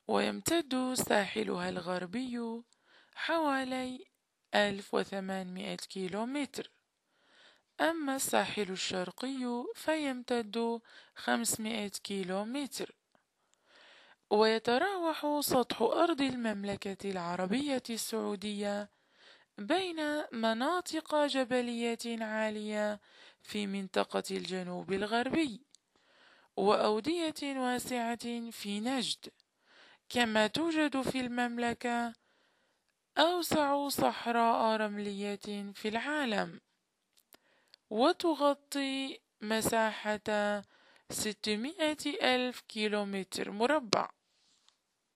ويمتد ساحلها الغربي حوالي 1800 كيلومتر، أما الساحل الشرقي فيمتد 500 كيلومتر. ويتراوح سطح أرض المملكة العربية السعودية بين مناطق جبلية عالية في منطقة الجنوب الغربي، وأودية واسعة في نجد، كما توجد في المملكة أوسع صحراء رملية في العالم، وتغطي مساحة 600 ألف كيلومتر مربع.